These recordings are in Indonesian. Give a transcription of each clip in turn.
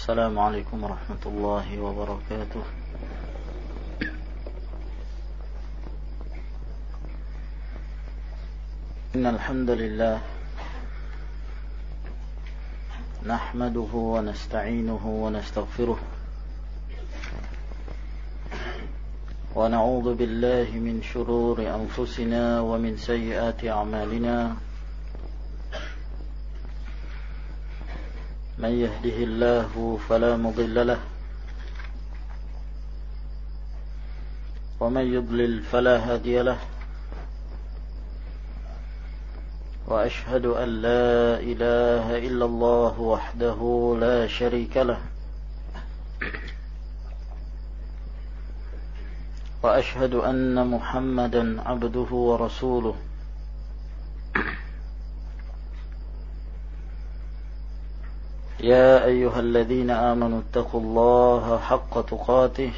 السلام عليكم ورحمة الله وبركاته. إن الحمد لله نحمده ونستعينه ونستغفره ونعوذ بالله من شرور أنفسنا ومن سيئات أعمالنا. من يهده الله فلا مضل له ومن يضلل فلا هادي له. وأشهد أن لا إله إلا الله وحده لا شريك له وأشهد أن محمدا عبده ورسوله. يا أيها الذين آمنوا اتقوا الله حق تقاته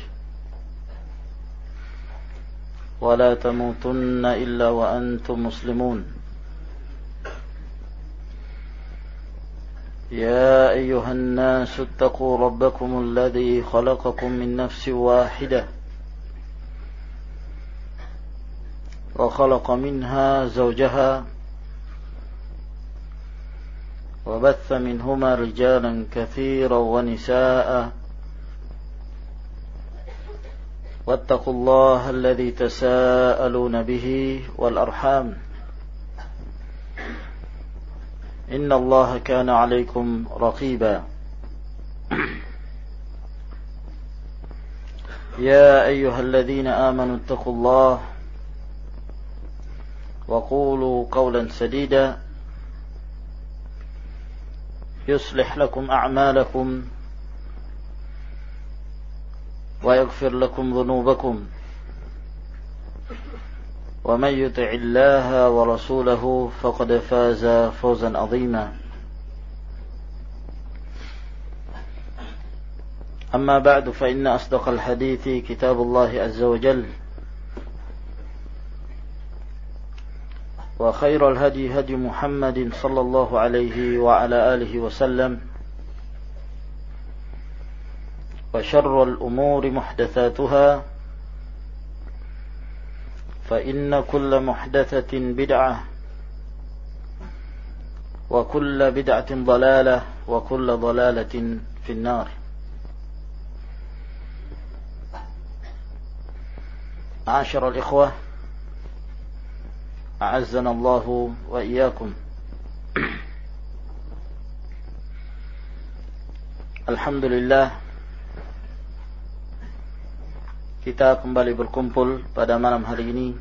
ولا تموتن إلا وأنتم مسلمون. يا أيها الناس اتقوا ربكم الذي خلقكم من نفس واحدة وخلق منها زوجها وبث منهما رجالا كثيرا ونساء. واتقوا الله الذي تساءلون به والأرحام إن الله كان عليكم رقيبا. يا أيها الذين آمنوا اتقوا الله وقولوا قولا سديدا يصلح لكم أعمالكم ويغفر لكم ذنوبكم ومن يطع الله ورسوله فقد فاز فوزا عظيما. أما بعد فإن أصدق الحديث كتاب الله عز وجل وخير الهدي هدي محمد صلى الله عليه وعلى آله وسلم وشر الأمور محدثاتها فإن كل محدثة بدعة وكل بدعة ضلالة وكل ضلالة في النار. معاشر الإخوة أعزنا الله وإياكم. Alhamdulillah, kita kembali berkumpul pada malam hari ini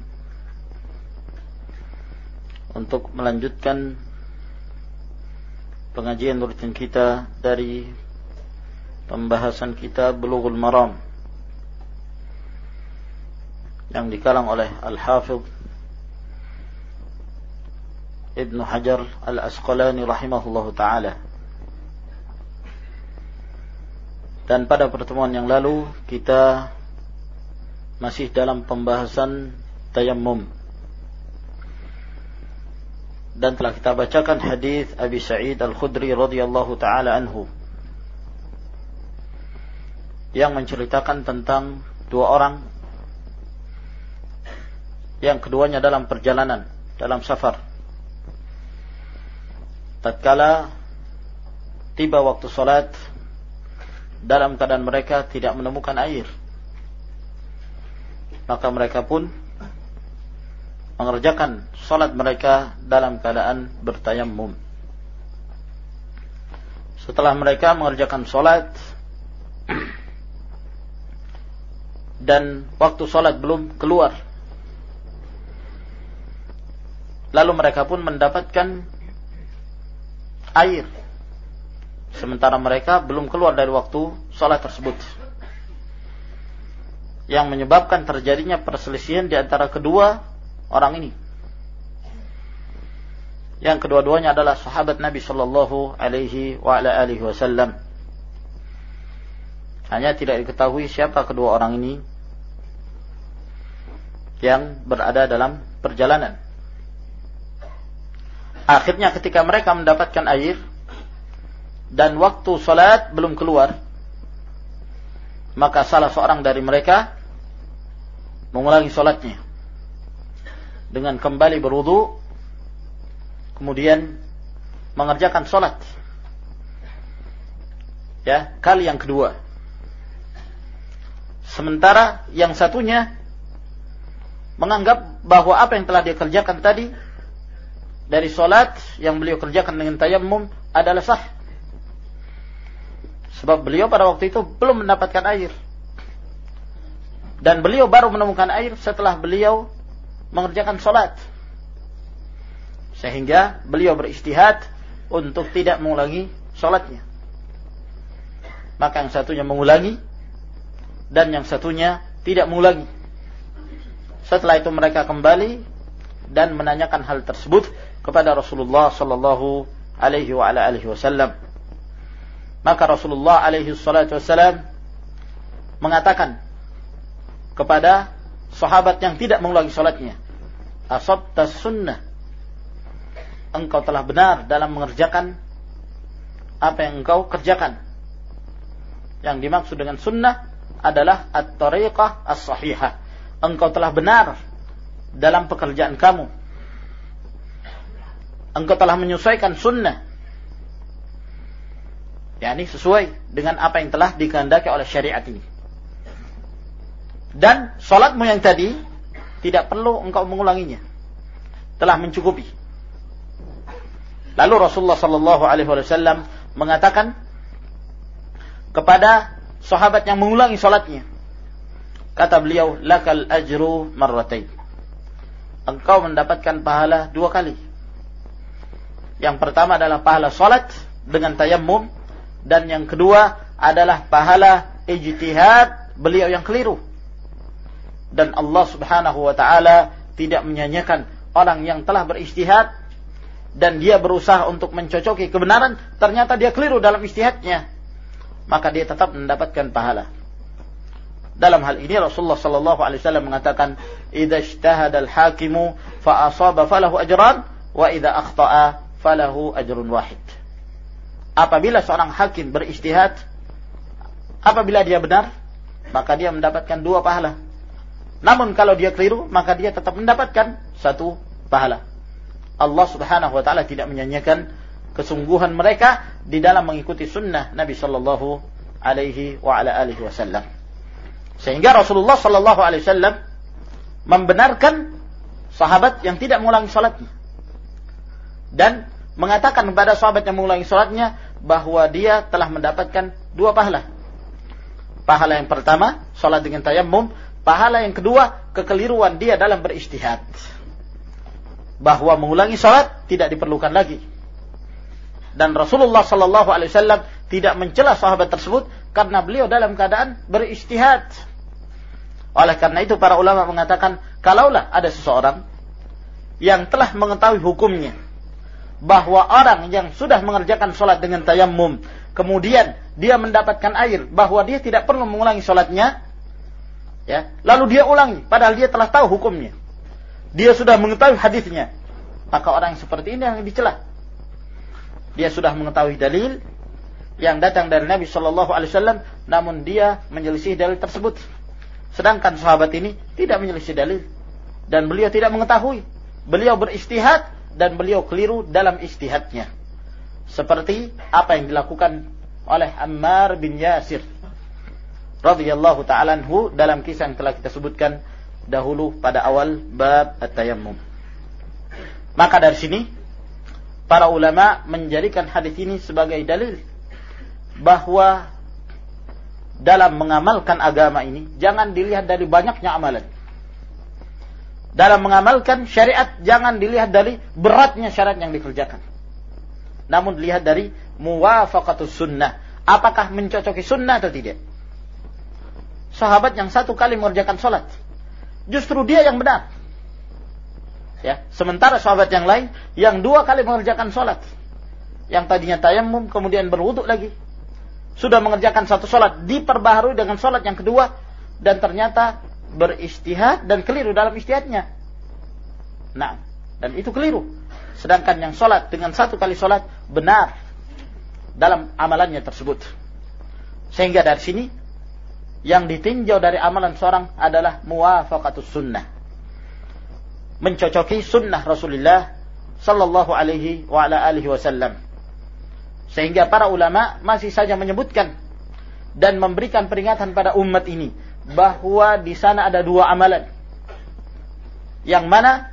untuk melanjutkan pengajian rutin kita dari pembahasan kitab Bulughul Maram yang dikalang oleh Al-Hafidh Ibnu Hajar Al-Asqalani rahimahullahu ta'ala. Dan pada pertemuan yang lalu kita masih dalam pembahasan tayammum dan telah kita bacakan hadis Abi Sa'id Al-Khudri radhiyallahu ta'ala anhu yang menceritakan tentang dua orang yang keduanya dalam perjalanan, dalam safar. Tatkala tiba waktu salat, dalam keadaan mereka tidak menemukan air, maka mereka pun mengerjakan salat mereka dalam keadaan bertayammum. Setelah mereka mengerjakan salat dan waktu salat belum keluar, lalu mereka pun mendapatkan air sementara mereka belum keluar dari waktu salat tersebut, yang menyebabkan terjadinya perselisihan di antara kedua orang ini, yang kedua-duanya adalah sahabat Nabi sallallahu alaihi wasallam. Hanya tidak diketahui siapa kedua orang ini yang berada dalam perjalanan. Akhirnya ketika mereka mendapatkan air, dan waktu salat belum keluar, maka salah seorang dari mereka mengulangi salatnya dengan kembali berwudu, kemudian mengerjakan salat kali yang kedua. Sementara yang satunya menganggap bahwa apa yang telah dia kerjakan tadi dari salat yang beliau kerjakan dengan tayammum adalah sah. Sebab beliau pada waktu itu belum mendapatkan air. Dan beliau baru menemukan air setelah beliau mengerjakan salat. Sehingga beliau beristihad untuk tidak mengulangi salatnya. Maka yang satunya mengulangi dan yang satunya tidak mengulangi. Setelah itu mereka kembali dan menanyakan hal tersebut kepada Rasulullah sallallahu alaihi wasallam. Maka Rasulullah alaihi salatu wasallam mengatakan kepada sahabat yang tidak mengulangi salatnya, asabta sunnah, engkau telah benar dalam mengerjakan apa yang engkau kerjakan. Yang dimaksud dengan sunnah adalah at-tariqah as-sahihah. Engkau telah benar dalam pekerjaan kamu. Engkau telah menyesuaikan sunnah, yakni sesuai dengan apa yang telah dikehendaki oleh syariat ini. Dan salatmu yang tadi tidak perlu engkau mengulanginya, telah mencukupi. Lalu Rasulullah sallallahu alaihi wasallam mengatakan kepada sahabat yang mengulangi salatnya, kata beliau, lakal ajru marratain, engkau mendapatkan pahala 2 kali. Yang pertama adalah pahala salat dengan tayammum, dan yang kedua adalah pahala ijtihad beliau yang keliru. Dan Allah subhanahu wa ta'ala tidak menyanyiakan orang yang telah berijtihad dan dia berusaha untuk mencocoki kebenaran, ternyata dia keliru dalam ijtihadnya, maka dia tetap mendapatkan pahala. Dalam hal ini Rasulullah sallallahu alaihi wasallam mengatakan, idza ijtahada al-hakimu fa asaba falahu ajran wa idza akhta'a falahu ajrun wahid. Apabila seorang hakim berijtihad, apabila dia benar, maka dia mendapatkan 2 pahala. Namun kalau dia keliru, maka dia tetap mendapatkan 1 pahala. Allah subhanahu wa ta'ala tidak menyanyiakan kesungguhan mereka di dalam mengikuti sunnah Nabi sallallahu alaihi wasallam. Sehingga Rasulullah sallallahu alaihi wasallam membenarkan sahabat yang tidak mengulangi salatnya dan mengatakan kepada sahabat yang mengulangi salatnya bahwa dia telah mendapatkan 2 pahala. Pahala yang pertama salat dengan tayammum, pahala yang kedua kekeliruan dia dalam berijtihad, bahwa mengulangi salat tidak diperlukan lagi. Dan Rasulullah sallallahu alaihi wasallam tidak mencela sahabat tersebut karena beliau dalam keadaan berijtihad. Oleh karena itu para ulama mengatakan, kalaulah ada seseorang yang telah mengetahui hukumnya bahwa orang yang sudah mengerjakan salat dengan tayammum, kemudian dia mendapatkan air, bahwa dia tidak perlu mengulangi salatnya, lalu dia ulangi padahal dia telah tahu hukumnya, dia sudah mengetahui hadisnya, maka orang seperti ini yang dicela. Dia sudah mengetahui dalil yang datang dari Nabi sallallahu alaihi wasallam, namun dia menyelisih dalil tersebut. Sedangkan sahabat ini tidak menyelisih dalil dan beliau tidak mengetahui. Beliau berijtihad dan beliau keliru dalam ijtihadnya. Seperti apa yang dilakukan oleh Ammar bin Yasir radhiyallahu ta'ala anhu dalam kisah yang telah kita sebutkan dahulu pada awal bab at-tayammum. Maka dari sini para ulama menjadikan hadis ini sebagai dalil bahwa dalam mengamalkan agama ini jangan dilihat dari banyaknya amalan. Dalam mengamalkan syariat jangan dilihat dari beratnya syariat yang dikerjakan, namun dilihat dari muwafaqatus sunnah, apakah mencocoki sunnah atau tidak. Sahabat yang 1 kali mengerjakan salat, justru dia yang benar, sementara sahabat yang lain yang 2 kali mengerjakan salat, yang tadinya tayammum kemudian berwudu lagi, sudah mengerjakan 1 salat, diperbaharui dengan salat yang kedua, dan ternyata berijtihad dan keliru dalam ijtihadnya. Nah, dan itu keliru. Sedangkan yang salat dengan 1 kali salat benar dalam amalannya tersebut. Sehingga dari sini yang ditinjau dari amalan seorang adalah muwafaqatus sunnah, mencocoki sunnah Rasulullah sallallahu alaihi wa ala alihi wasallam. Sehingga para ulama masih saja menyebutkan dan memberikan peringatan pada umat ini bahwa di sana ada dua amalan, yang mana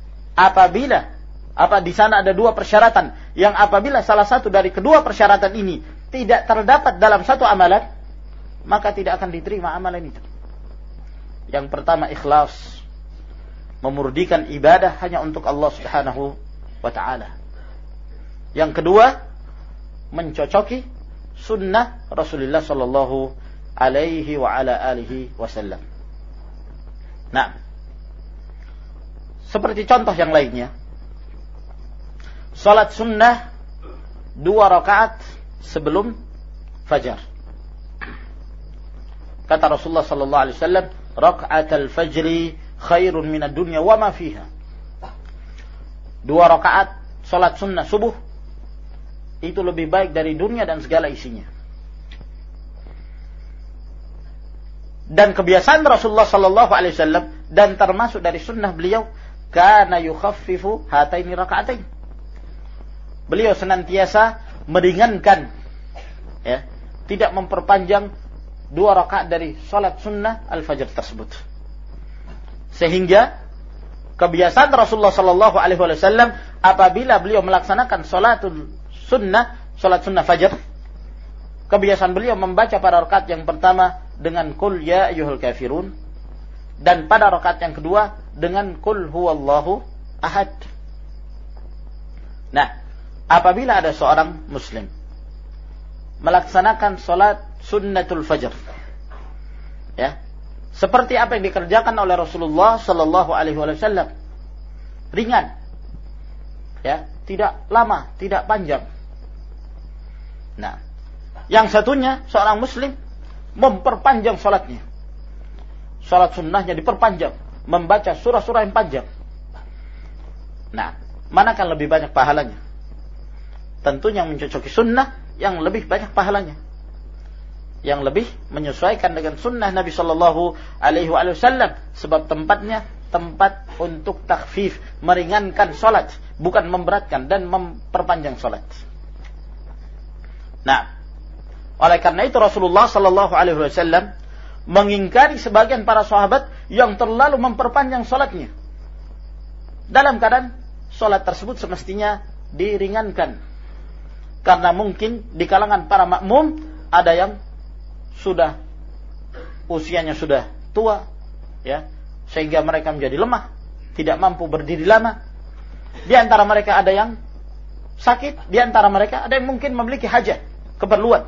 di sana ada dua persyaratan, yang apabila salah satu dari kedua persyaratan ini tidak terdapat dalam satu amalan, maka tidak akan diterima amalan itu. Yang pertama, ikhlas, memurnikan ibadah hanya untuk Allah Subhanahu wa ta'ala. Yang kedua, mencocoki sunnah Rasulullah sallallahu alaihi wa ala alihi wasallam. Nah, seperti contoh yang lainnya, salat sunnah 2 rakaat sebelum fajar. Kata Rasulullah sallallahu alaihi wasallam, "Raka'atul fajri khairun minad dunya wa ma fiha." 2 rakaat salat sunnah subuh itu lebih baik dari dunia dan segala isinya. Dan kebiasaan Rasulullah sallallahu alaihi wasallam dan termasuk dari sunnah beliau, kana yukhaffifu hataini raka'atain. Beliau senantiasa meringankan, ya, tidak memperpanjang 2 rakaat dari salat sunnah al-fajr tersebut. Sehingga kebiasaan Rasulullah sallallahu alaihi wasallam apabila beliau melaksanakan salat sunnah fajr, kebiasaan beliau membaca pada rakaat yang pertama dengan qul ya ayyuhal kafirun, dan pada rakaat yang kedua dengan qul huwallahu ahad. Nah, apabila ada seorang muslim melaksanakan salat sunnatul fajr, ya, seperti apa yang dikerjakan oleh Rasulullah sallallahu alaihi wasallam, ringan, ya, tidak lama, tidak panjang. Nah, yang satunya seorang muslim memperpanjang salatnya, salat sunnahnya diperpanjang, membaca surah-surah yang panjang. Nah, manakah lebih banyak pahalanya? Tentunya yang mencocoki sunnah yang lebih banyak pahalanya, yang lebih menyesuaikan dengan sunnah Nabi sallallahu alaihi wasallam, sebab tempatnya tempat untuk takhfif, meringankan salat, bukan memberatkan dan memperpanjang salat. Nah, oleh karena itu Rasulullah sallallahu alaihi wasallam mengingkari sebagian para sahabat yang terlalu memperpanjang salatnya, dalam keadaan salat tersebut semestinya diringankan. Karena mungkin di kalangan para makmum ada yang sudah usianya sudah tua, ya, sehingga mereka menjadi lemah, tidak mampu berdiri lama. Di antara mereka ada yang sakit, di antara mereka ada yang mungkin memiliki hajat, keperluan.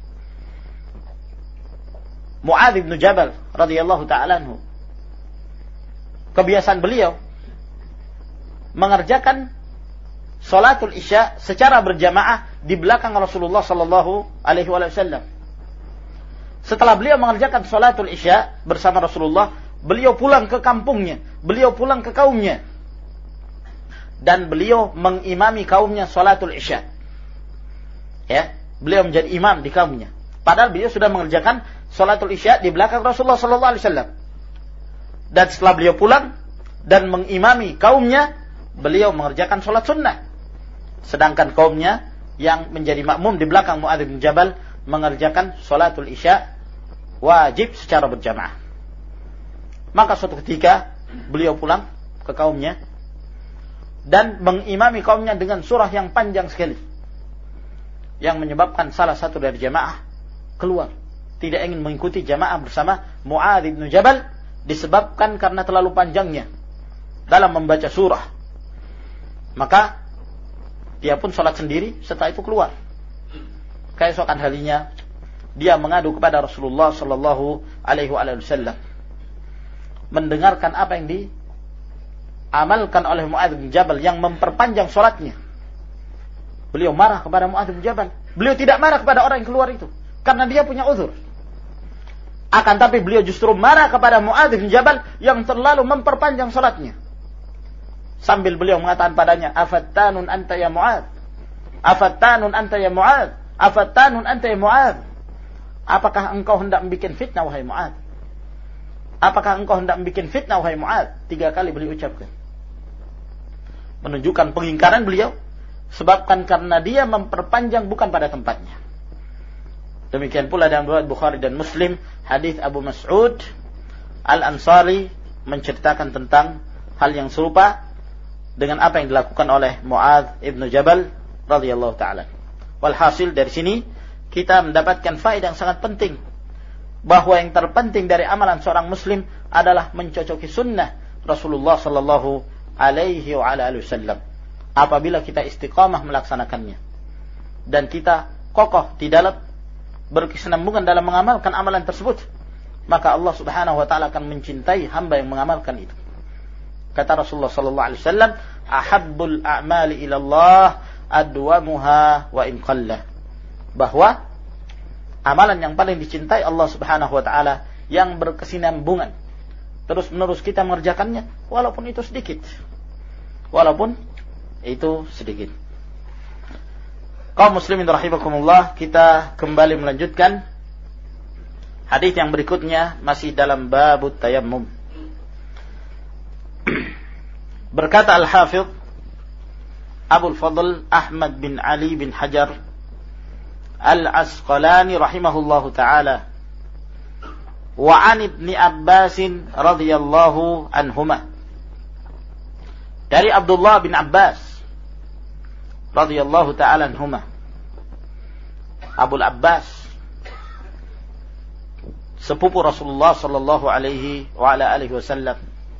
Mu'adz bin Jabal radhiyallahu ta'ala anhu, kebiasaan beliau mengerjakan salatul isya secara berjamaah di belakang Rasulullah sallallahu alaihi wasallam. Setelah beliau mengerjakan salatul isya bersama Rasulullah, beliau pulang ke kampungnya, beliau pulang ke kaumnya, dan beliau mengimami kaumnya salatul isya. Ya, beliau menjadi imam di kaumnya. Padahal beliau sudah mengerjakan salatul isya di belakang Rasulullah sallallahu alaihi wasallam. Dan setelah beliau pulang dan mengimami kaumnya, beliau mengerjakan salat sunnah. Sedangkan kaumnya yang menjadi makmum di belakang Mu'adz bin Jabal mengerjakan salatul isya wajib secara berjamaah. Maka suatu ketika beliau pulang ke kaumnya dan mengimami kaumnya dengan surah yang panjang sekali, yang menyebabkan salah satu dari jamaah keluar, tidak ingin mengikuti jamaah bersama Mu'adz bin Jabal disebabkan karena terlalu panjangnya dalam membaca surah. Maka dia pun sholat sendiri, setelah itu keluar. Keesokan harinya dia mengadu kepada Rasulullah sallallahu alaihi wasallam, mendengarkan apa yang diamalkan oleh Mu'adz bin Jabal yang memperpanjang sholatnya. Beliau marah kepada Mu'adz bin Jabal. Beliau tidak marah kepada orang yang keluar itu, karena dia punya uzur. Akan tapi beliau justru marah kepada Mu'adz bin Jabal yang terlalu memperpanjang sholatnya. Sambil beliau mengatakan padanya, "Afattanun anta ya Mu'adz. Afattanun anta ya Mu'adz. Afattanun anta ya Mu'adz? Apakah engkau hendak membuat fitnah wahai Mu'adz? Apakah engkau hendak membuat fitnah wahai Mu'adz? 3 kali beliau ucapkan. Menunjukkan pengingkaran beliau sebabkan karena dia memperpanjang bukan pada tempatnya. Demikian pula dalam riwayat Bukhari dan Muslim, hadis Abu Mas'ud Al-Ansari menceritakan tentang hal yang serupa dengan apa yang dilakukan oleh Mu'adz ibn Jabal radhiyallahu taala. Walhasil dari sini kita mendapatkan faedah yang sangat penting, bahwa yang terpenting dari amalan seorang muslim adalah mencocoki sunnah Rasulullah sallallahu alaihi wasallam. Apabila kita istiqamah melaksanakannya dan kita kokoh di dalam berkesinambungan dalam mengamalkan amalan tersebut, maka Allah Subhanahu wa taala akan mencintai hamba yang mengamalkan itu. Kata Rasulullah sallallahu alaihi wasallam, "Ahabbul a'mali ila Allah adwamuha wa in qalla." Bahwa amalan yang paling dicintai Allah Subhanahu wa taala yang berkesinambungan terus-menerus kita mengerjakannya walaupun itu sedikit. Walaupun itu sedikit. Kaum muslimin rahimakumullah, kita kembali melanjutkan hadis yang berikutnya masih dalam babut tayammum. Berkata Al-Hafidh Abul Fadl Ahmad bin Ali bin Hajar Al-Asqalani rahimahullahu ta'ala, wa an Ibni Abbas radhiyallahu anhuma, dari Abdullah bin Abbas radhiyallahu ta'ala anhuma, Abul Abbas sepupu Rasulullah sallallahu alaihi wa ala alihi wasallam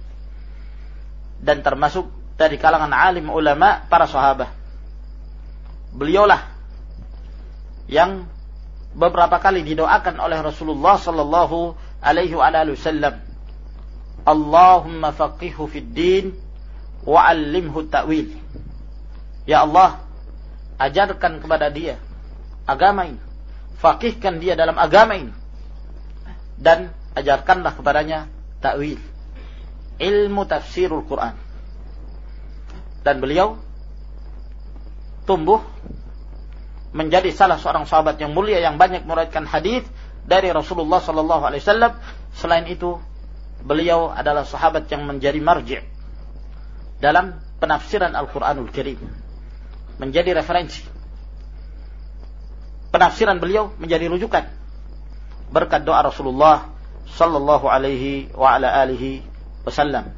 dan termasuk dari kalangan alim ulama para sahabat. Beliaulah yang beberapa kali didoakan oleh Rasulullah sallallahu alaihi wasallam, Allahumma faqihhu fid din wa 'allimhu ta'wil. Ya Allah, ajarkan kepada dia agama ini, faqihkan dia dalam agama ini, dan ajarkanlah kepadanya ta'wil, ilmu tafsirul Quran. Dan beliau tumbuh menjadi salah seorang sahabat yang mulia yang banyak meriwayatkan hadis dari Rasulullah sallallahu alaihi wasallam. Selain itu, beliau adalah sahabat yang menjadi marji' dalam penafsiran Al-Qur'anul Karim, menjadi referensi. Penafsiran beliau menjadi rujukan berkat doa Rasulullah sallallahu alaihi wa ala alihi wasallam.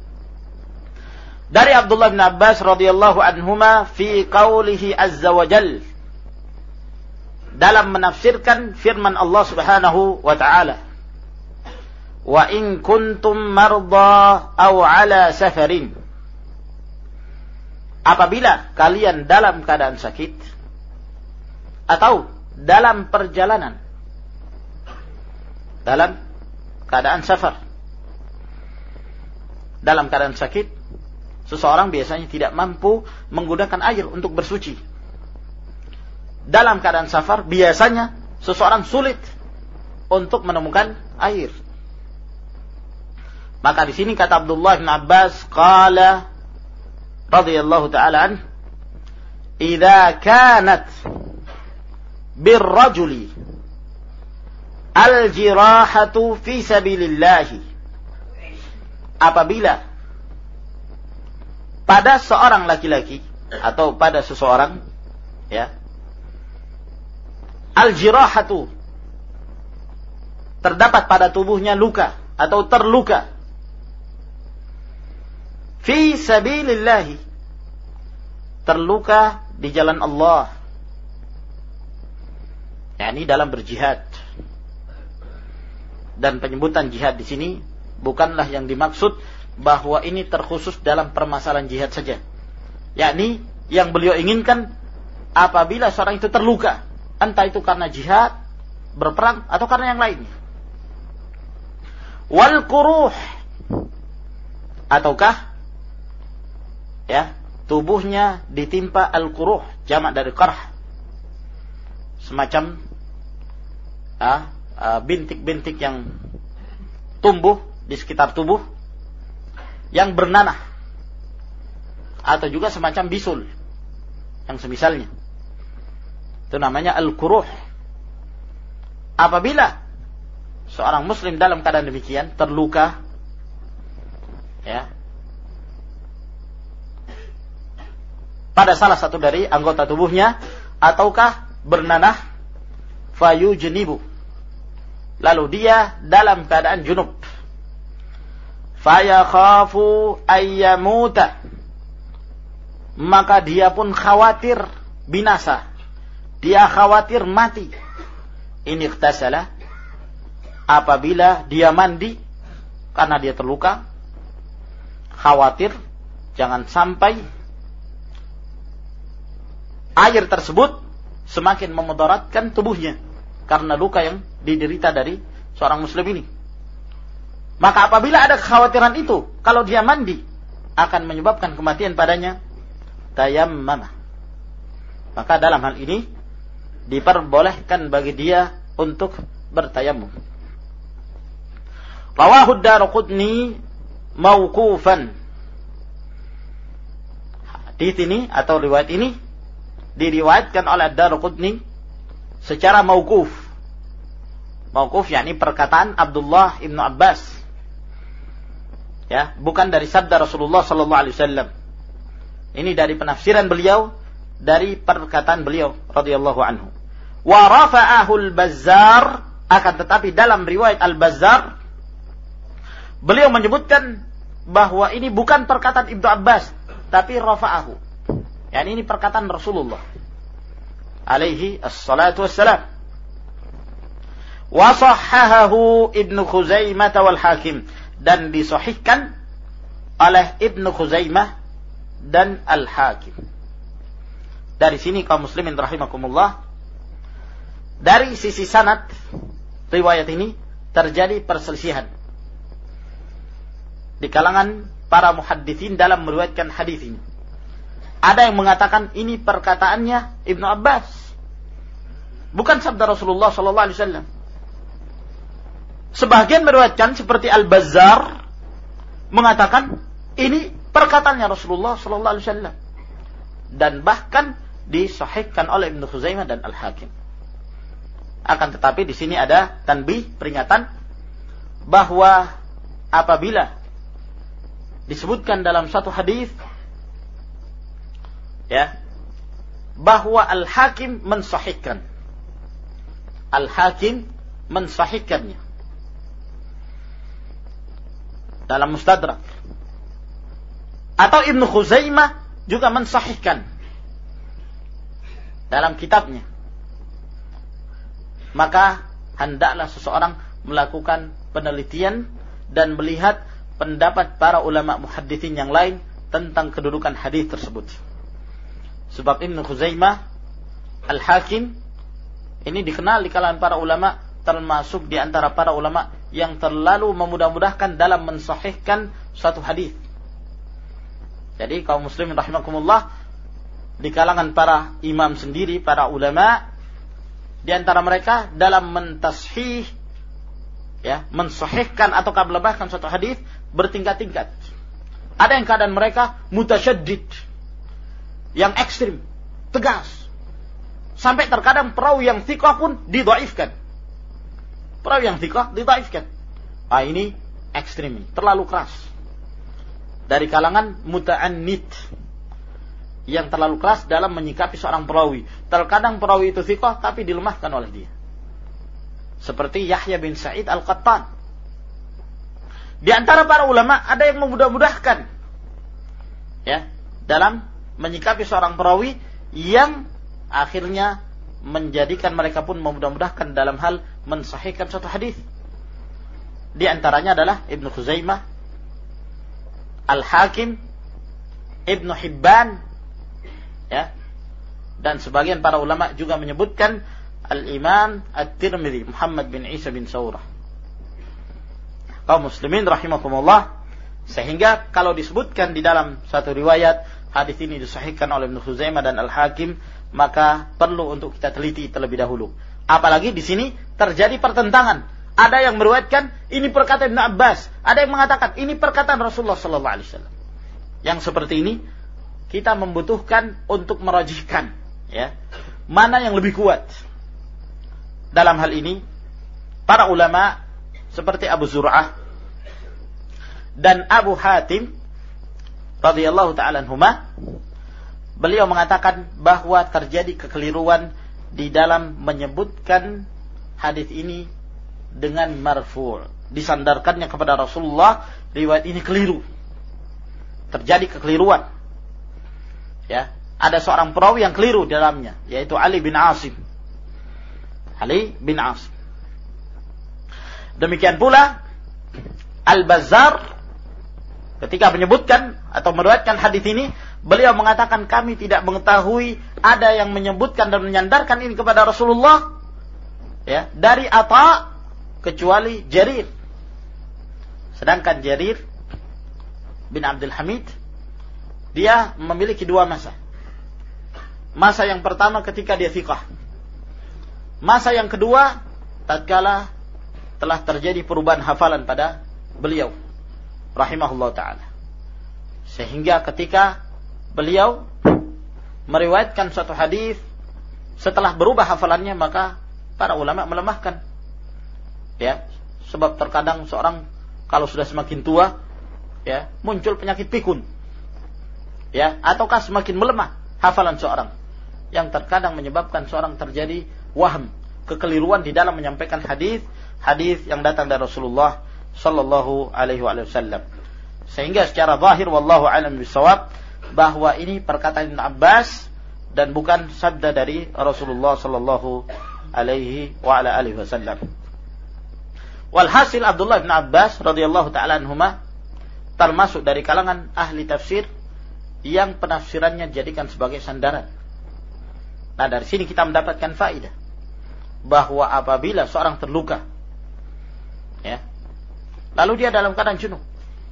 Dari Abdullah bin Abbas radhiyallahu anhuma fi qaulihi azza wa jalla, dalam menafsirkan firman Allah Subhanahu wa taala, wa in kuntum marda aw ala safarin, apabila kalian dalam keadaan sakit atau dalam perjalanan, dalam keadaan safar. Dalam keadaan sakit, seseorang biasanya tidak mampu menggunakan air untuk bersuci. Dalam keadaan safar, biasanya seseorang sulit untuk menemukan air. Maka di sini kata Abdullah bin Abbas, qala radhiyallahu ta'ala an, idza kanat birrajuli al-jirahatu fi sabilillah, apabila pada seorang laki-laki atau pada seseorang, ya, al-jirahatu, terdapat pada tubuhnya luka atau terluka, fi sabilillah, terluka di jalan Allah, yakni dalam berjihad. Dan penyebutan jihad di sini bukanlah yang dimaksud bahwa ini terkhusus dalam permasalahan jihad saja. Yakni yang beliau inginkan apabila seorang itu terluka, entah itu karena jihad, berperang, atau karena yang lainnya. Wal quruh, ataukah ya, tubuhnya ditimpa al-quruh, jamak dari qarh, semacam bintik-bintik yang tumbuh di sekitar tubuh yang bernanah, atau juga semacam bisul yang semisalnya. Itu namanya al-kuruh. Apabila seorang muslim dalam keadaan demikian terluka, ya, pada salah satu dari anggota tubuhnya ataukah bernanah, fayujnibu, lalu dia dalam keadaan junub, fayakhafu ayyamuta, maka dia pun khawatir binasa, dia khawatir mati. Ini ikhtasala, apabila dia mandi karena dia terluka, khawatir jangan sampai air tersebut semakin memudaratkan tubuhnya karena luka yang diderita dari seorang muslim ini. Maka apabila ada kekhawatiran itu, kalau dia mandi akan menyebabkan kematian padanya, tayammama, maka dalam hal ini diperbolehkan bagi dia untuk bertayammum. Rawahu ad-Daraqutni mauqufan. Hadis ini atau riwayat ini diriwayatkan oleh ad-Daraqutni secara mauquf. Mauquf yakni perkataan Abdullah ibnu Abbas. Ya, bukan dari sabda Rasulullah sallallahu alaihi wasallam. Ini dari penafsiran beliau, dari perkataan beliau radhiyallahu anhu. Wa rafa'ahu al-Bazzar, akan tetapi dalam riwayat al-Bazzar beliau menyebutkan bahwa ini bukan perkataan Ibnu Abbas, tapi rafa'ahu. Yani ini perkataan Rasulullah alaihi assalatu wassalam. Wa sahhahahu Ibnu Khuzaimah wal Hakim, dan disahihkan oleh Ibnu Khuzaimah dan Al-Hakim. Dari sini kaum muslimin rahimakumullah, dari sisi sanad riwayat ini terjadi perselisihan di kalangan para muhadditsin dalam meriwayatkan hadis ini. Ada yang mengatakan ini perkataannya Ibnu Abbas, bukan sabda Rasulullah sallallahu alaihi wasallam. Sebagian meriwayatkan seperti Al-Bazzar mengatakan ini perkataannya Rasulullah sallallahu alaihi wasallam, dan bahkan disahihkan oleh Ibnu Khuzaimah dan Al-Hakim. Akan tetapi di sini ada tanbih, peringatan, bahwa apabila disebutkan dalam satu hadis, ya, bahwa Al-Hakim mensahihkan, Al-Hakim mensahihkannya dalam Mustadrak, atau Ibnu Khuzaimah juga mensahihkan dalam kitabnya, maka hendaklah seseorang melakukan penelitian dan melihat pendapat para ulama muhadditsin yang lain tentang kedudukan hadis tersebut. Sebab Ibnu Khuzaimah, Al-Hakim ini dikenal di kalangan para ulama, termasuk di antara para ulama yang terlalu memudah-mudahkan dalam mensahihkan suatu hadis. Jadi kaum muslimin rahimakumullah, di kalangan para imam sendiri, para ulama, di antara mereka dalam mentashih, ya, mensahihkan atau melebahkan suatu hadis bertingkat-tingkat. Ada yang keadaan mereka mutasyaddid, yang ekstrim, tegas, sampai terkadang perawi yang thiqah pun didhaifkan. Perawi yang thiqah didhaifkan. Ini ekstrim, terlalu keras. Dari kalangan muta'annid, yang terlalu keras dalam menyikapi seorang perawi. Terkadang perawi itu thiqah tapi dilemahkan oleh dia. Seperti Yahya bin Sa'id Al-Qattan. Di antara para ulama ada yang memudah-mudahkan, ya, dalam menyikapi seorang perawi, yang akhirnya menjadikan mereka pun memudah-mudahkan dalam hal mensahihkan suatu hadis. Di antaranya adalah Ibnu Khuzaimah, Al-Hakim, Ibnu Hibban, ya, dan sebagian para ulama juga menyebutkan Al-Imam At-Tirmidzi, Muhammad bin Isa bin Saurah. Kaum muslimin rahimakumullah, sehingga kalau disebutkan di dalam satu riwayat hadis ini disahihkan oleh Ibnu Khuzaimah dan Al-Hakim, maka perlu untuk kita teliti terlebih dahulu. Apalagi di sini terjadi pertentangan. Ada yang meriwayatkan ini perkataan Ibnu Abbas, ada yang mengatakan ini perkataan Rasulullah sallallahu alaihi wasallam. Yang seperti ini kita membutuhkan untuk merajihkan, ya, mana yang lebih kuat? Dalam hal ini, para ulama seperti Abu Zur'ah dan Abu Hatim radhiyallahu ta'ala anhuma, beliau mengatakan bahwa terjadi kekeliruan di dalam menyebutkan hadis ini dengan marfu', disandarkannya kepada Rasulullah. Riwayat ini keliru, terjadi kekeliruan. Ya, ada seorang perawi yang keliru di dalamnya, yaitu Ali bin Asim. Ali bin Asim. Demikian pula Al-Bazzar ketika menyebutkan atau meriwayatkan hadis ini, beliau mengatakan kami tidak mengetahui ada yang menyebutkan dan menyandarkan ini kepada Rasulullah, ya, dari Atha kecuali Jarir. Sedangkan Jarir bin Abdul Hamid, dia memiliki dua masa. Masa yang pertama ketika dia thiqah. Masa yang kedua tatkala telah terjadi perubahan hafalan pada beliau rahimahullah ta'ala. Sehingga ketika beliau meriwayatkan suatu hadis setelah berubah hafalannya, maka para ulama melemahkan. Ya, sebab terkadang seorang kalau sudah semakin tua, ya, muncul penyakit pikun. Ya, ataukah semakin melemah hafalan seorang, yang terkadang menyebabkan seorang terjadi waham, kekeliruan di dalam menyampaikan hadis yang datang dari Rasulullah sallallahu alaihi wasallam. Sehingga secara zahir wallahu a'lam bishawab bahwa ini perkataan Ibn Abbas dan bukan sabda dari Rasulullah sallallahu alaihi wasallam. Walhasil Abdullah bin Abbas radhiyallahu taala anhuma termasuk dari kalangan ahli tafsir yang penafsirannya dijadikan sebagai sandaran. Nah, dari sini kita mendapatkan faedah bahwa apabila seorang terluka, ya, lalu dia dalam keadaan junub.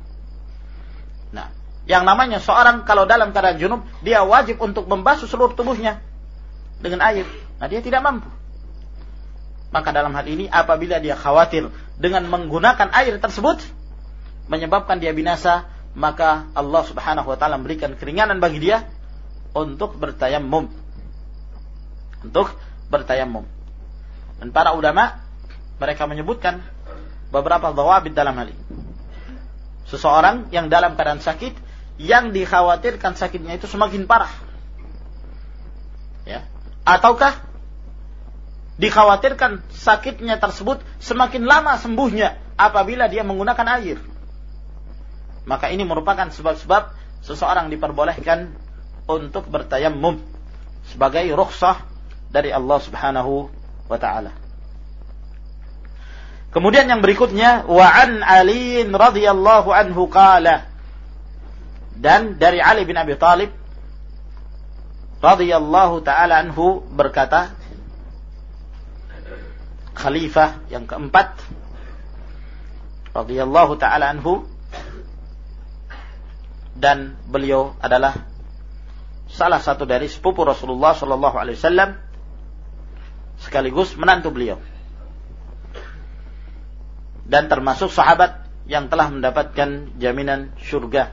Nah, yang namanya seorang kalau dalam keadaan junub, dia wajib untuk membasuh seluruh tubuhnya dengan air. Nah, dia tidak mampu. Maka dalam hal ini apabila dia khawatir dengan menggunakan air tersebut menyebabkan dia binasa, maka Allah Subhanahu wa taala memberikan keringanan bagi dia untuk bertayammum. Untuk bertayammum. Dan para ulama mereka menyebutkan beberapa dhawabit dalam hal ini. Seseorang yang dalam keadaan sakit, yang dikhawatirkan sakitnya itu semakin parah, ya, ataukah dikhawatirkan sakitnya tersebut semakin lama sembuhnya apabila dia menggunakan air, maka ini merupakan sebab-sebab seseorang diperbolehkan untuk bertayammum sebagai rukhsah dari Allah Subhanahu wa ta'ala. Kemudian yang berikutnya, wa an Ali radhiyallahu anhu qala, dan dari Ali bin Abi Thalib radhiyallahu ta'ala anhu berkata, khalifah yang keempat radhiyallahu ta'ala anhu, dan beliau adalah salah satu dari sepupu Rasulullah sallallahu alaihi wasallam sekaligus menantu beliau dan termasuk sahabat yang telah mendapatkan jaminan syurga.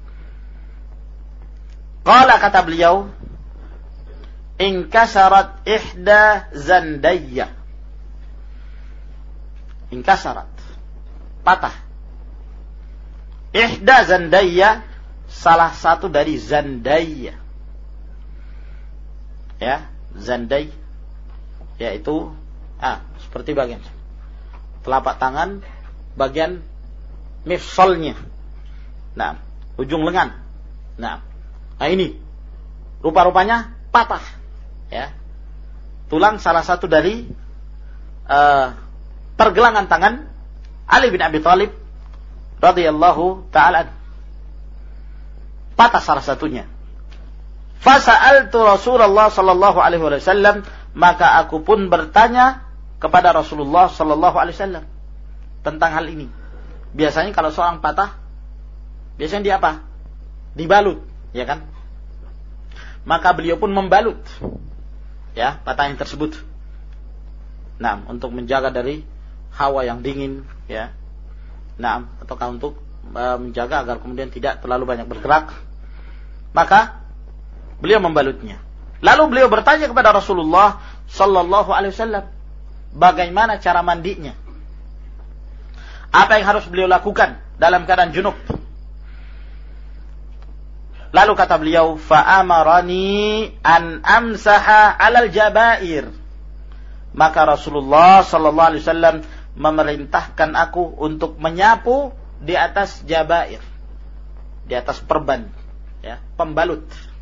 Qala, kata beliau, inkasarat ihda zandayya. Inkasarat, patah. Ihda zandayya, salah satu dari zandayya. Ya, zandai yaitu seperti bagian telapak tangan, bagian mifsalnya. Nah, ujung lengan. Nah, ini rupa-rupanya patah, ya. Tulang salah satu dari pergelangan tangan Ali bin Abi Thalib radhiyallahu ta'ala, patah salah satunya. Fasa'altu Rasulullah sallallahu alaihi wasallam, maka aku pun bertanya kepada Rasulullah sallallahu alaihi wasallam tentang hal ini. Biasanya kalau seorang patah, biasanya dia apa? Dibalut, ya kan? Maka beliau pun membalut, ya, patahnya tersebut. Nah, untuk menjaga dari hawa yang dingin, ya. Nah, ataukah untuk menjaga agar kemudian tidak terlalu banyak bergerak. Maka beliau membalutnya. Lalu beliau bertanya kepada Rasulullah sallallahu alaihi wasallam, bagaimana cara mandinya? Apa yang harus beliau lakukan dalam keadaan junub? Lalu kata beliau, fa'amarani an amsaha 'alal jabair. Maka Rasulullah sallallahu alaihi wasallam memerintahkan aku untuk menyapu di atas jabair, di atas perban, ya, pembalut.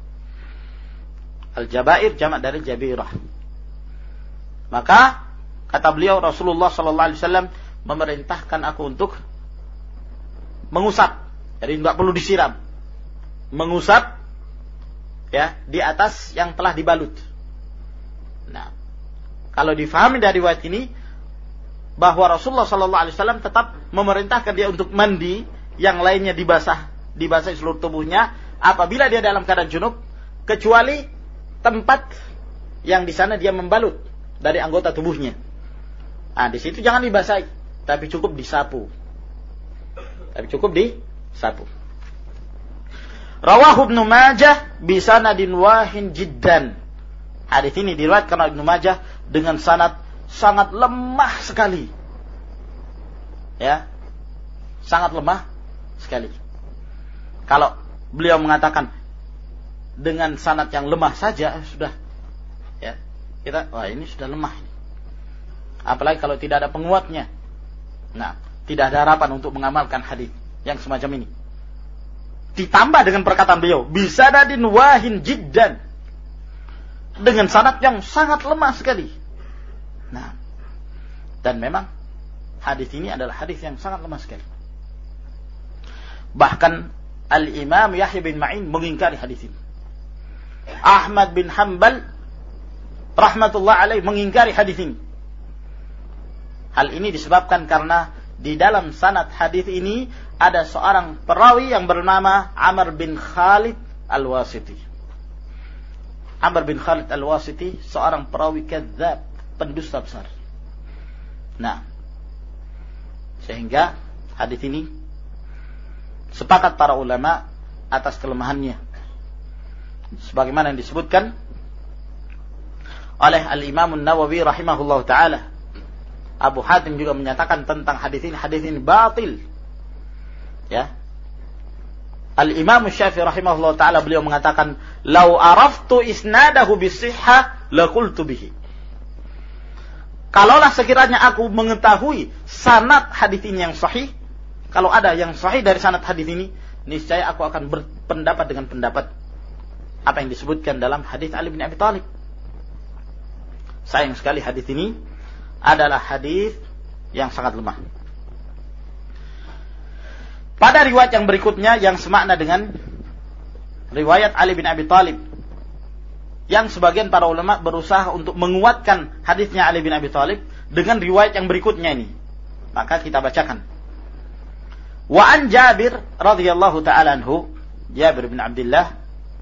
Al-jabair jamak dari jabirah. Maka kata beliau, Rasulullah sallallahu alaihi wasallam memerintahkan aku untuk mengusap. Jadi enggak perlu disiram. Mengusap, ya, di atas yang telah dibalut. Nah, kalau difahami dari riwayat ini bahwa Rasulullah sallallahu alaihi wasallam tetap memerintahkan dia untuk mandi, yang lainnya dibasahi seluruh tubuhnya apabila dia dalam keadaan junub, kecuali tempat yang di sana dia membalut dari anggota tubuhnya. Nah, di situ jangan dibasahi, tapi cukup disapu. Rawahu Ibnu Majah bi sanadin wahin jiddan. Hadis ini diriwayatkan oleh Ibnu Majah dengan sanad sangat lemah sekali. Ya. Sangat lemah sekali. Kalau beliau mengatakan dengan sanad yang lemah saja sudah, ya, kita, wah, ini sudah lemah. Apalagi kalau tidak ada penguatnya. Nah, tidak ada harapan untuk mengamalkan hadis yang semacam ini. Ditambah dengan perkataan beliau, bisanadin wahin jiddan, dengan sanad yang sangat lemah sekali. Nah, dan memang hadis ini adalah hadis yang sangat lemah sekali. Bahkan Al-Imam Yahya bin Ma'in mengingkari hadis ini. Ahmad bin Hanbal rahmatullah alaih mengingkari hadis ini. Hal ini disebabkan karena di dalam sanad hadis ini ada seorang perawi yang bernama Amr bin Khalid Al-Wasiti. Amr bin Khalid Al-Wasiti seorang perawi kadzab, pendusta besar. Nah, sehingga hadis ini sepakat para ulama atas kelemahannya. Sebagaimana yang disebutkan oleh Al-Imam An-Nawawi rahimahullah ta'ala. Abu Hatim juga menyatakan tentang hadis ini batil. Ya. Al-Imam Syafi'i rahimahullah ta'ala beliau mengatakan, "Lau araftu isnadahu bisihhah laqultu bihi." Kalaulah sekiranya aku mengetahui sanad hadis ini yang sahih, kalau ada yang sahih dari sanad hadis ini, niscaya aku akan berpendapat dengan pendapat apa yang disebutkan dalam hadis Ali bin Abi Thalib. Sayang sekali hadis ini adalah hadis yang sangat lemah. Pada riwayat yang berikutnya yang semakna dengan riwayat Ali bin Abi Thalib, yang sebagian para ulama berusaha untuk menguatkan hadisnya Ali bin Abi Thalib dengan riwayat yang berikutnya ini. Maka kita bacakan. Wa an Jabir radhiyallahu ta'ala anhu, Jabir bin Abdullah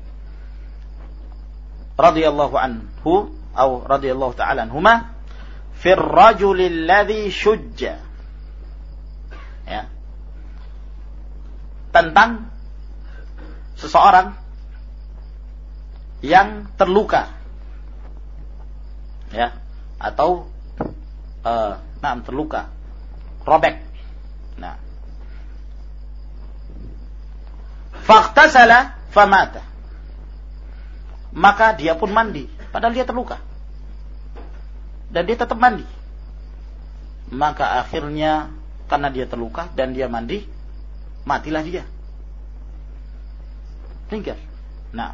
radhiyallahu anhu atau radhiyallahu ta'ala anhuma, fi ar-rajul alladhi shujja. Ya. Tentang seseorang yang terluka, ya, atau terluka, robek. Nah, faghtasala famata, maka dia pun mandi, padahal dia terluka, dan dia tetap mandi. Maka akhirnya karena dia terluka dan dia mandi, matilah dia, meninggal. Nah,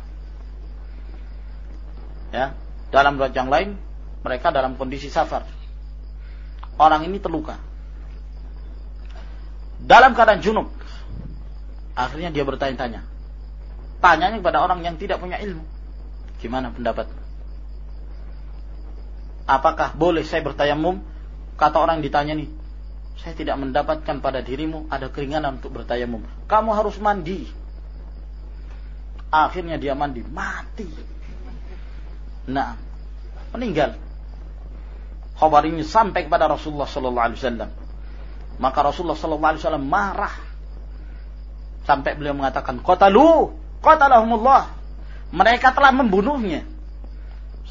ya, dalam riwayat yang lain mereka dalam kondisi safar. Orang ini terluka dalam keadaan junub. Akhirnya dia bertanya-tanya. Tanyanya kepada orang yang tidak punya ilmu. Gimana pendapat? Apakah boleh saya bertayamum? Kata orang ditanya nih, saya tidak mendapatkan pada dirimu ada keringanan untuk bertayamum. Kamu harus mandi. Akhirnya dia mandi, mati. Nah, meninggal. Khabar ini sampai kepada Rasulullah sallallahu alaihi wasallam. Maka Rasulullah sallallahu alaihi wasallam marah. Sampai beliau mengatakan, qatalahumullah. Mereka telah membunuhnya.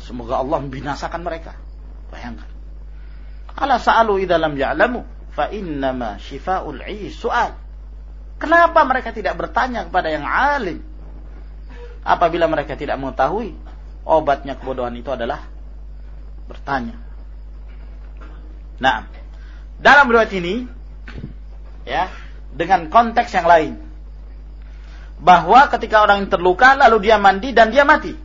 semoga Allah membinasakan mereka. Bayangkan. Ala sa'alu idza lam ya'lamu fa innama shifa'ul 'i su'al. Kenapa mereka tidak bertanya kepada yang alim? Apabila mereka tidak mengetahui, obatnya kebodohan itu adalah bertanya. Nah, dalam riwayat ini ya, dengan konteks yang lain, bahwa ketika orang yang terluka lalu dia mandi dan dia mati,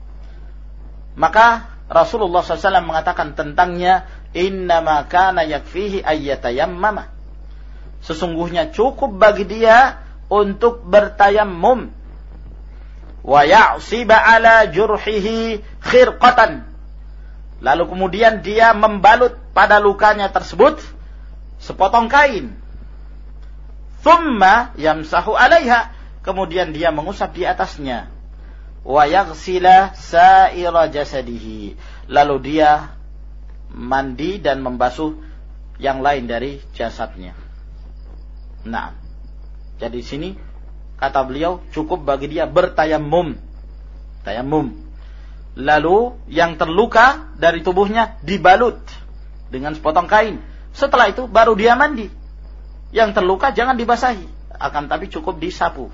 maka Rasulullah SAW mengatakan tentangnya, innama kana yakfihi ayyatayammama, sesungguhnya cukup bagi dia untuk bertayammum, wa ya'siba ala jurhihi khirqatan, lalu kemudian dia membalut pada lukanya tersebut sepotong kain, thumma yamsahu alaiha, kemudian dia mengusap di atasnya, wa yaghsila sa'ira jasadihi, lalu dia mandi dan membasuh yang lain dari jasadnya. Nah, jadi di sini kata beliau cukup bagi dia bertayammum, tayammum. Lalu yang terluka dari tubuhnya dibalut dengan sepotong kain. Setelah itu baru dia mandi. Yang terluka jangan dibasahi, akan tapi cukup disapu.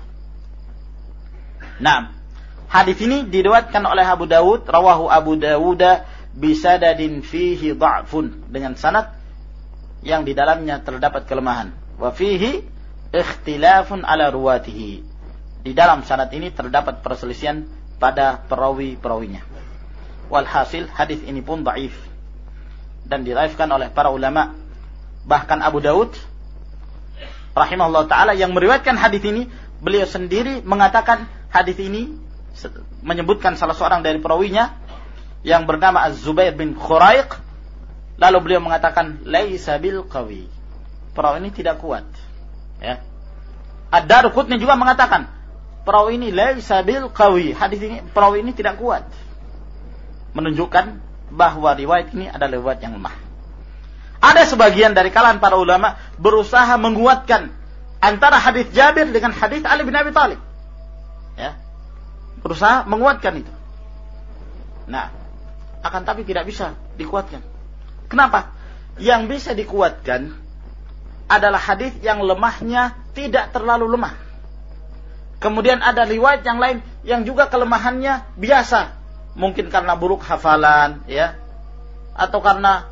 Nah, hadis ini diriwayatkan oleh Abu Dawud, rawahu Abu Dawud bisadadin fihi dha'fun, dengan sanad yang di dalamnya terdapat kelemahan. Wa fihi ikhtilafun ala ruwatihi, di dalam sanad ini terdapat perselisihan pada perawi-perawinya. Walhasil hadis ini pun dhaif dan diraifkan oleh para ulama. Bahkan Abu Dawud rahimahullah ta'ala yang meriwayatkan hadis ini, beliau sendiri mengatakan hadis ini menyebutkan salah seorang dari perawinya yang bernama Az-Zubair bin Khuraiq, lalu beliau mengatakan laisa bil qawi, perawi ini tidak kuat, ya. Ad-Darqutni juga mengatakan perawi ini laisa bil qawi, hadis ini perawi ini tidak kuat, menunjukkan bahwa riwayat ini adalah riwayat yang lemah. Ada sebagian dari kalangan para ulama berusaha menguatkan antara hadis Jabir dengan hadis Ali bin Abi Thalib, ya, berusaha menguatkan itu. Nah, akan tapi tidak bisa dikuatkan. Kenapa? Yang bisa dikuatkan adalah hadis yang lemahnya tidak terlalu lemah. Kemudian ada riwayat yang lain yang juga kelemahannya biasa, mungkin karena buruk hafalan, ya, atau karena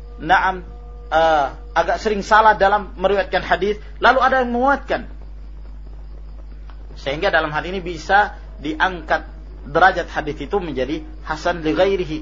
agak sering salah dalam meriwayatkan hadis, lalu ada yang menguatkan, sehingga dalam hal ini bisa diangkat derajat hadis itu menjadi hasan li ghairihi.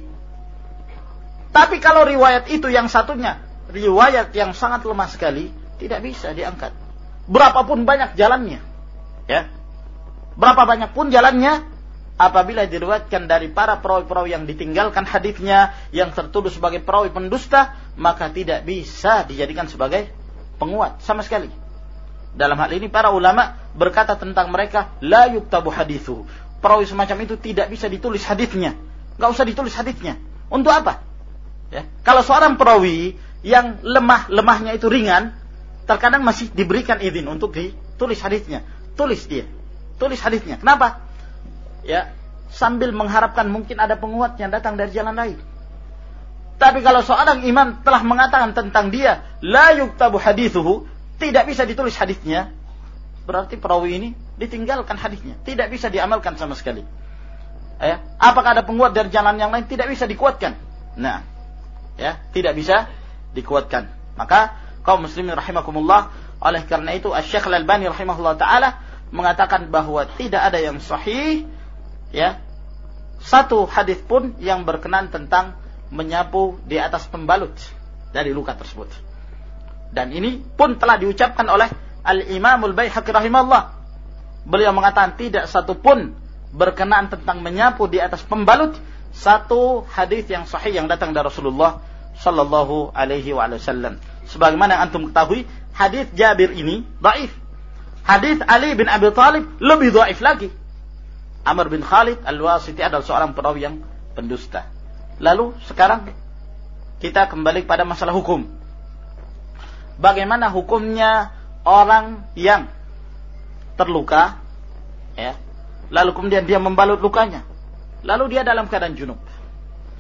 Tapi kalau riwayat itu yang satunya riwayat yang sangat lemah sekali, tidak bisa diangkat. Berapapun banyak jalannya, ya, berapa banyak pun jalannya, apabila diriwayatkan dari para perawi-perawi yang ditinggalkan hadisnya, yang tertuduh sebagai perawi pendusta, maka tidak bisa dijadikan sebagai penguat sama sekali. Dalam hal ini para ulama berkata tentang mereka, la yuktabu hadithu, perawi semacam itu tidak bisa ditulis hadisnya, enggak usah ditulis hadisnya. Untuk apa? Ya, kalau seorang perawi yang lemahnya itu ringan, terkadang masih diberikan izin untuk ditulis hadisnya. Tulis hadisnya. Kenapa? Ya, sambil mengharapkan mungkin ada penguat yang datang dari jalan lain. Tapi kalau seorang imam telah mengatakan tentang dia, la yuktabu hadithuhu, tidak bisa ditulis hadisnya, berarti perawi ini ditinggalkan hadisnya, tidak bisa diamalkan sama sekali. Ya, apakah ada penguat dari jalan yang lain? Tidak bisa dikuatkan. Nah, ya, tidak bisa dikuatkan. Maka kaum muslimin rahimakumullah, oleh karena itu Asy-Syaikh Al-Albani rahimahullah taala mengatakan bahwa tidak ada yang sahih, ya, satu hadis pun yang berkenan tentang menyapu di atas pembalut dari luka tersebut. Dan ini pun telah diucapkan oleh Al-Imamul Baihaqi rahimahullah. Beliau mengatakan tidak satu pun berkenaan tentang menyapu di atas pembalut satu hadis yang sahih yang datang dari Rasulullah sallallahu alaihi wasallam. Sebagaimana yang antum ketahui, hadis Jabir ini dhaif. Hadis Ali bin Abi Thalib lebih dhaif lagi. Amr bin Khalid Al-Wasiti adalah seorang perawi yang pendusta. Lalu sekarang kita kembali pada masalah hukum. Bagaimana hukumnya orang yang terluka, ya, lalu kemudian dia membalut lukanya, lalu dia dalam keadaan junub.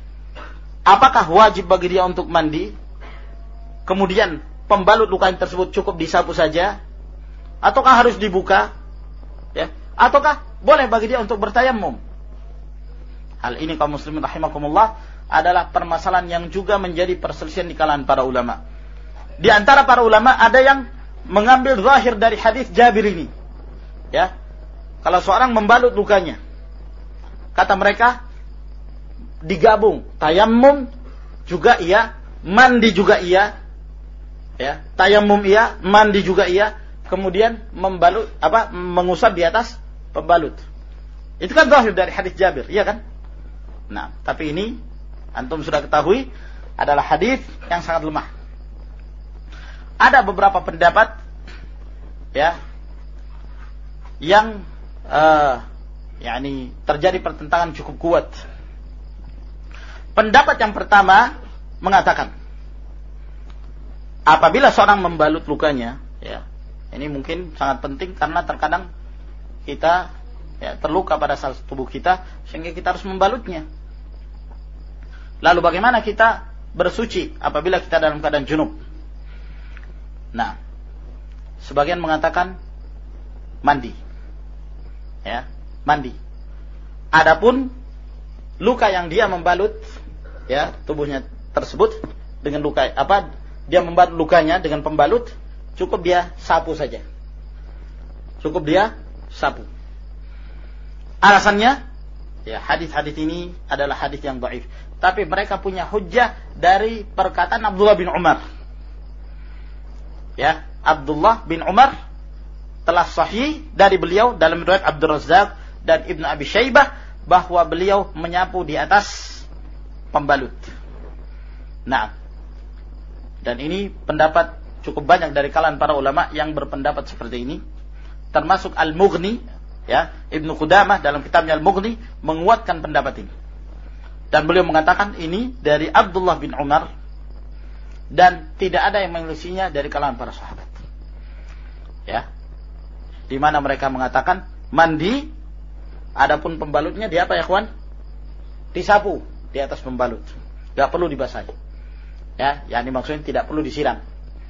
apakah wajib bagi dia untuk mandi? Kemudian pembalut luka tersebut cukup disapu saja? Ataukah harus dibuka? Ya, ataukah boleh bagi dia untuk bertayamum? Hal ini kaum muslimin rahimakumullah adalah permasalahan yang juga menjadi perselisihan di kalangan para ulama. Di antara para ulama ada yang mengambil zahir dari hadis Jabir ini. Ya. Kalau seorang membalut lukanya, kata mereka digabung, tayammum juga iya, mandi juga iya. Ya, tayammum iya, mandi juga iya, kemudian membalut mengusap di atas pembalut. Itu kan zahir dari hadis Jabir, iya kan? Nah, tapi ini antum sudah ketahui adalah hadis yang sangat lemah. Ada beberapa pendapat ya yang terjadi pertentangan cukup kuat. Pendapat yang pertama mengatakan apabila seorang membalut lukanya, ya, ini mungkin sangat penting karena terkadang kita terluka pada salah satu tubuh kita sehingga kita harus membalutnya. Lalu bagaimana kita bersuci apabila kita dalam keadaan junub? Nah, sebagian mengatakan mandi. Ya, mandi. Adapun luka yang dia membalut ya tubuhnya tersebut dengan luka dia membalut lukanya dengan pembalut, cukup dia sapu saja. Cukup dia sapu. Alasannya ya hadis-hadis ini adalah hadis yang dhaif. Tapi mereka punya hujjah dari perkataan Abdullah bin Umar. Ya, Abdullah bin Umar telah sahih dari beliau dalam riwayat Abdul Razzaq dan Ibnu Abi Syaibah bahwa beliau menyapu di atas pembalut. Nah, dan ini pendapat cukup banyak dari kalangan para ulama yang berpendapat seperti ini, termasuk Al-Mughni, ya, Ibnu Qudamah dalam kitabnya Al-Mughni menguatkan pendapat ini. Dan beliau mengatakan ini dari Abdullah bin Umar dan tidak ada yang menyelisihnya dari kalangan para sahabat. Ya. Di mana mereka mengatakan mandi, adapun pembalutnya di apa ya kawan? Disapu di atas pembalut. Enggak perlu dibasahi. Ya, yakni maksudnya tidak perlu disiram.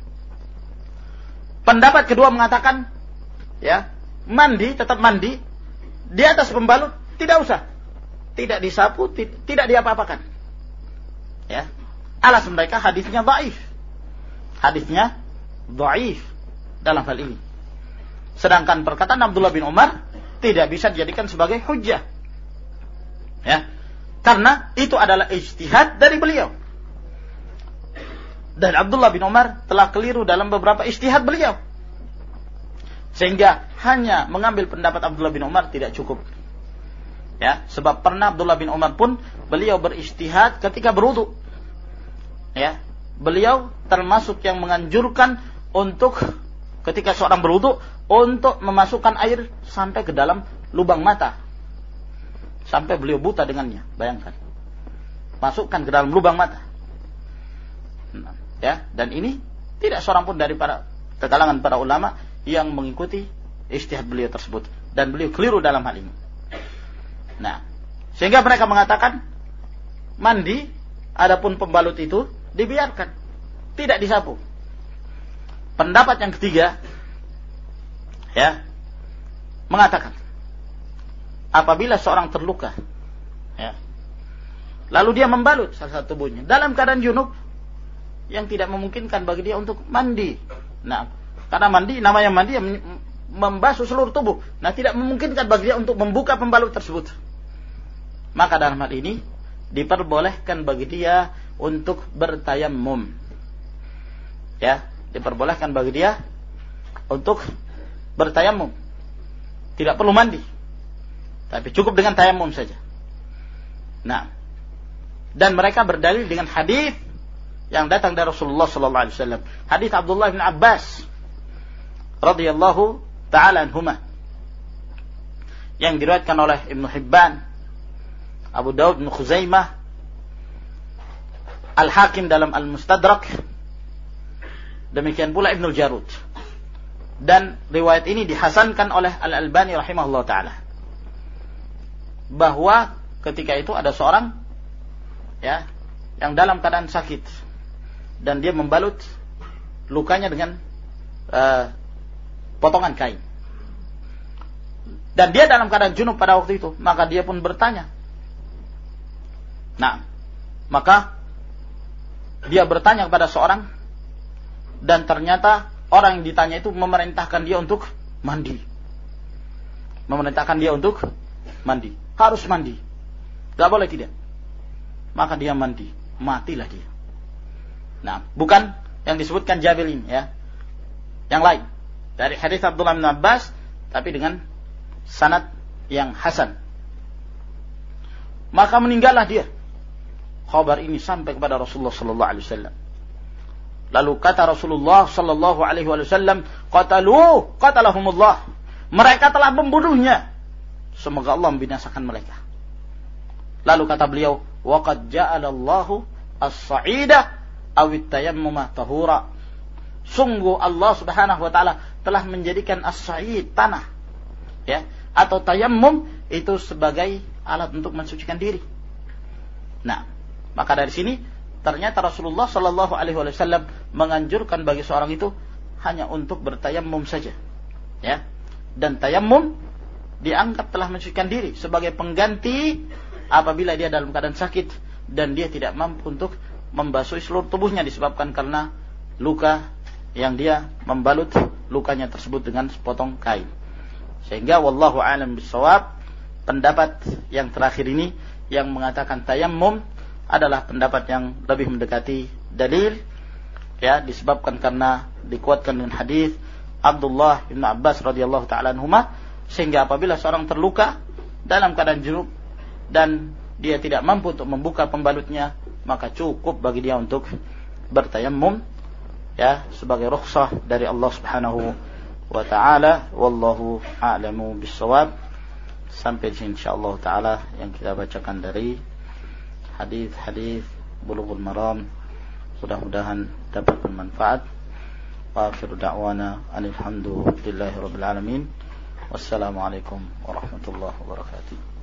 Pendapat kedua mengatakan ya, mandi tetap mandi di atas pembalut, tidak usah. Tidak disapu, tidak diapa-apakan. Ya. Alasan mereka hadisnya dhaif. Hadisnya dhaif dalam hal ini. Sedangkan perkataan Abdullah bin Umar tidak bisa dijadikan sebagai hujjah. Ya. Karena itu adalah ijtihad dari beliau. Dan Abdullah bin Umar telah keliru dalam beberapa ijtihad beliau. Sehingga hanya mengambil pendapat Abdullah bin Umar tidak cukup. Ya, sebab pernah Abdullah bin Umar pun beliau berijtihad ketika berwudu. Ya, beliau termasuk yang menganjurkan untuk ketika seorang berwudu untuk memasukkan air sampai ke dalam lubang mata. Sampai beliau buta dengannya, bayangkan. Masukkan ke dalam lubang mata. Nah, ya, dan ini tidak seorang pun dari kalangan para ulama yang mengikuti ijtihad beliau tersebut dan beliau keliru dalam hal ini. Nah, sehingga mereka mengatakan mandi, adapun pembalut itu dibiarkan, tidak disapu. Pendapat yang ketiga, ya, mengatakan apabila seorang terluka, ya, lalu dia membalut salah satu tubuhnya dalam keadaan junub yang tidak memungkinkan bagi dia untuk mandi. Nah, karena mandi, namanya mandi yang membasuh seluruh tubuh. Nah, tidak memungkinkan bagi dia untuk membuka pembalut tersebut. Maka dalam hal ini diperbolehkan bagi dia untuk bertayammum. Ya, diperbolehkan bagi dia untuk bertayammum. Tidak perlu mandi. Tapi cukup dengan tayammum saja. Nah, dan mereka berdalil dengan hadis yang datang dari Rasulullah sallallahu alaihi wasallam. Hadis Abdullah bin Abbas radhiyallahu taala anhuma yang diriwayatkan oleh Ibnu Hibban, Abu Daud bin Khuzaimah, Al-Hakim dalam Al-Mustadrak, demikian pula Ibnu Jarud. Dan riwayat ini dihasankan oleh Al-Albani rahimahullah ta'ala. Bahwa ketika itu ada seorang ya yang dalam keadaan sakit dan dia membalut lukanya dengan potongan kain, dan dia dalam keadaan junub pada waktu itu, maka dia pun bertanya. Nah, maka dia bertanya kepada seorang, dan ternyata orang yang ditanya itu memerintahkan dia untuk mandi. Memerintahkan dia untuk mandi. Harus mandi. Gak boleh tidak. Maka dia mandi. Matilah dia. Nah, bukan yang disebutkan Jabir ini ya. Yang lain. Dari hadis Abdullah bin Abbas, tapi dengan sanad yang hasan. Maka meninggallah dia. Khabar ini sampai kepada Rasulullah sallallahu alaihi wasallam. Lalu kata Rasulullah sallallahu alaihi wasallam, qatalahumullah. Mereka telah membunuhnya. Semoga Allah membinasakan mereka. Lalu kata beliau, wa qad ja'alallahu as-sa'ida aw at-tayammuma tahura. Sungguh Allah Subhanahu wa taala telah menjadikan as-sa'id, tanah, ya, atau tayammum itu sebagai alat untuk mensucikan diri. Nah, maka dari sini ternyata Rasulullah sallallahu alaihi wasallam menganjurkan bagi seorang itu hanya untuk bertayammum saja. Ya. Dan tayammum dianggap telah mensucikan diri sebagai pengganti apabila dia dalam keadaan sakit dan dia tidak mampu untuk membasuh seluruh tubuhnya disebabkan karena luka yang dia membalut lukanya tersebut dengan sepotong kain. Sehingga wallahu a'lam bissawab, pendapat yang terakhir ini yang mengatakan tayammum adalah pendapat yang lebih mendekati dalil, ya, disebabkan karena dikuatkan dengan hadis Abdullah bin Abbas radhiyallahu taala anhuma, sehingga apabila seorang terluka dalam keadaan junub dan dia tidak mampu untuk membuka pembalutnya, maka cukup bagi dia untuk bertayammum, ya, sebagai rukhsah dari Allah Subhanahu wa taala. Wallahu a'lamu bissawab. Sampai di sini insyaallah taala yang kita bacakan dari hadis-hadis Bulughul Maram, mudah-mudahan dapat bermanfaat. Wa akhiru da'wana alhamdulillahi rabbil alamin. Wassalamualaikum warahmatullahi wabarakatuh.